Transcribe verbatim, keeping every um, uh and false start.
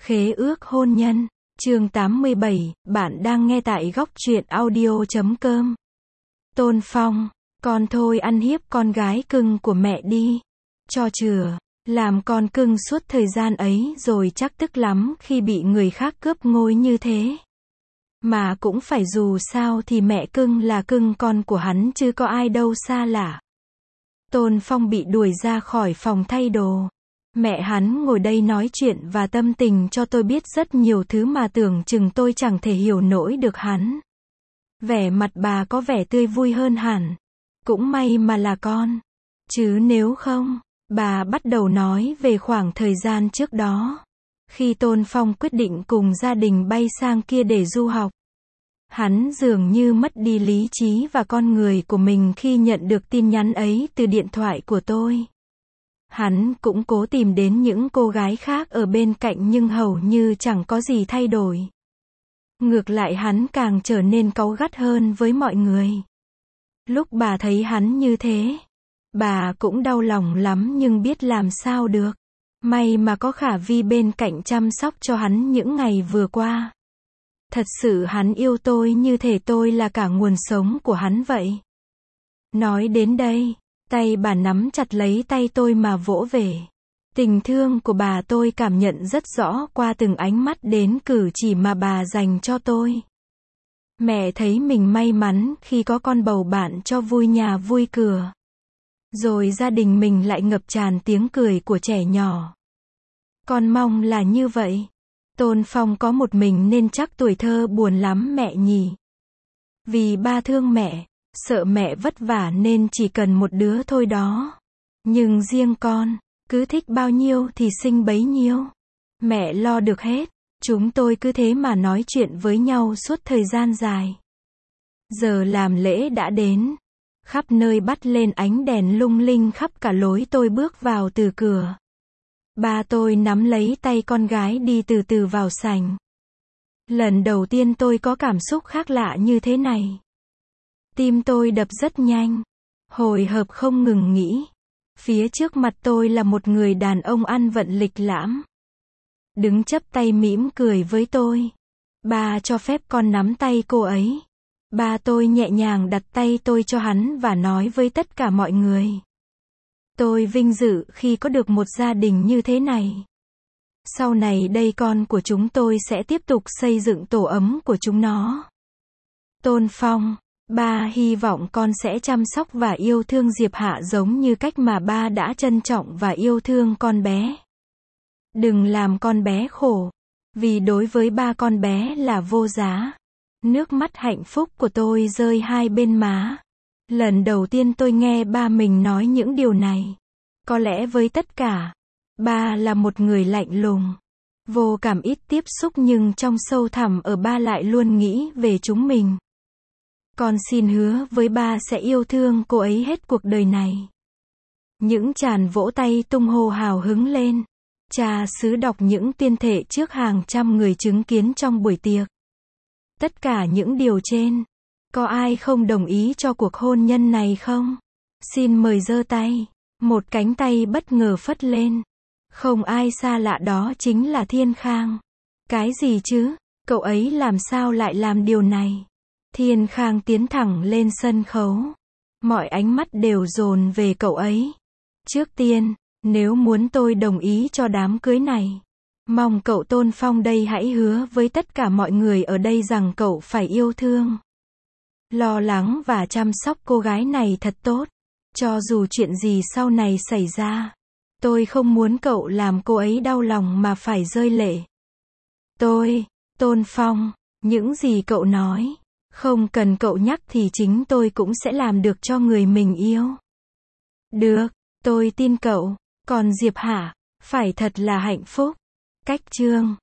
Khế ước hôn nhân, chương tám mươi bảy, bạn đang nghe tại góc truyện audio chấm com. Tôn Phong, con thôi ăn hiếp con gái cưng của mẹ đi. Cho chừa, làm con cưng suốt thời gian ấy rồi chắc tức lắm khi bị người khác cướp ngôi như thế. Mà cũng phải, dù sao thì mẹ cưng là cưng con của hắn chứ có ai đâu xa lạ. Tôn Phong bị đuổi ra khỏi phòng thay đồ. Mẹ hắn ngồi đây nói chuyện và tâm tình cho tôi biết rất nhiều thứ mà tưởng chừng tôi chẳng thể hiểu nổi được hắn. Vẻ mặt bà có vẻ tươi vui hơn hẳn. Cũng may mà là con. Chứ nếu không, bà bắt đầu nói về khoảng thời gian trước đó. Khi Tôn Phong quyết định cùng gia đình bay sang kia để du học. Hắn dường như mất đi lý trí và con người của mình khi nhận được tin nhắn ấy từ điện thoại của tôi. Hắn cũng cố tìm đến những cô gái khác ở bên cạnh nhưng hầu như chẳng có gì thay đổi. Ngược lại hắn càng trở nên cáu gắt hơn với mọi người. Lúc bà thấy hắn như thế, bà cũng đau lòng lắm nhưng biết làm sao được. May mà có Khả Vi bên cạnh chăm sóc cho hắn những ngày vừa qua. Thật sự hắn yêu tôi như thể tôi là cả nguồn sống của hắn vậy. Nói đến đây, tay bà nắm chặt lấy tay tôi mà vỗ về. Tình thương của bà tôi cảm nhận rất rõ qua từng ánh mắt đến cử chỉ mà bà dành cho tôi. Mẹ thấy mình may mắn khi có con bầu bạn cho vui nhà vui cửa. Rồi gia đình mình lại ngập tràn tiếng cười của trẻ nhỏ. Con mong là như vậy. Tôn Phong có một mình nên chắc tuổi thơ buồn lắm mẹ nhỉ. Vì ba thương mẹ, sợ mẹ vất vả nên chỉ cần một đứa thôi đó. Nhưng riêng con, cứ thích bao nhiêu thì sinh bấy nhiêu. Mẹ lo được hết. Chúng tôi cứ thế mà nói chuyện với nhau suốt thời gian dài. Giờ làm lễ đã đến. Khắp nơi bắt lên ánh đèn lung linh khắp cả lối tôi bước vào từ cửa. Ba tôi nắm lấy tay con gái đi từ từ vào sảnh. Lần đầu tiên tôi có cảm xúc khác lạ như thế này. Tim tôi đập rất nhanh. Hồi hộp không ngừng nghĩ. Phía trước mặt tôi là một người đàn ông ăn vận lịch lãm. Đứng chắp tay mỉm cười với tôi. Ba cho phép con nắm tay cô ấy. Ba tôi nhẹ nhàng đặt tay tôi cho hắn và nói với tất cả mọi người. Tôi vinh dự khi có được một gia đình như thế này. Sau này đây con của chúng tôi sẽ tiếp tục xây dựng tổ ấm của chúng nó. Tôn Phong, ba hy vọng con sẽ chăm sóc và yêu thương Diệp Hạ giống như cách mà ba đã trân trọng và yêu thương con bé. Đừng làm con bé khổ, vì đối với ba con bé là vô giá. Nước mắt hạnh phúc của tôi rơi hai bên má. Lần đầu tiên tôi nghe ba mình nói những điều này. Có lẽ với tất cả, ba là một người lạnh lùng, vô cảm, ít tiếp xúc nhưng trong sâu thẳm ở ba lại luôn nghĩ về chúng mình. Con xin hứa với ba sẽ yêu thương cô ấy hết cuộc đời này. Những tràng vỗ tay tung hô hào hứng lên. Cha xứ đọc những tuyên thệ trước hàng trăm người chứng kiến trong buổi tiệc. Tất cả những điều trên, có ai không đồng ý cho cuộc hôn nhân này không? Xin mời giơ tay. Một cánh tay bất ngờ phất lên. Không ai xa lạ, đó chính là Thiên Khang. Cái gì chứ? Cậu ấy làm sao lại làm điều này? Thiên Khang tiến thẳng lên sân khấu. Mọi ánh mắt đều dồn về cậu ấy. Trước tiên, nếu muốn tôi đồng ý cho đám cưới này, mong cậu Tôn Phong đây hãy hứa với tất cả mọi người ở đây rằng cậu phải yêu thương, lo lắng và chăm sóc cô gái này thật tốt. Cho dù chuyện gì sau này xảy ra, tôi không muốn cậu làm cô ấy đau lòng mà phải rơi lệ. Tôi, Tôn Phong, những gì cậu nói, không cần cậu nhắc thì chính tôi cũng sẽ làm được cho người mình yêu. Được, tôi tin cậu. Còn Diệp Hạ, phải thật là hạnh phúc. Cách chương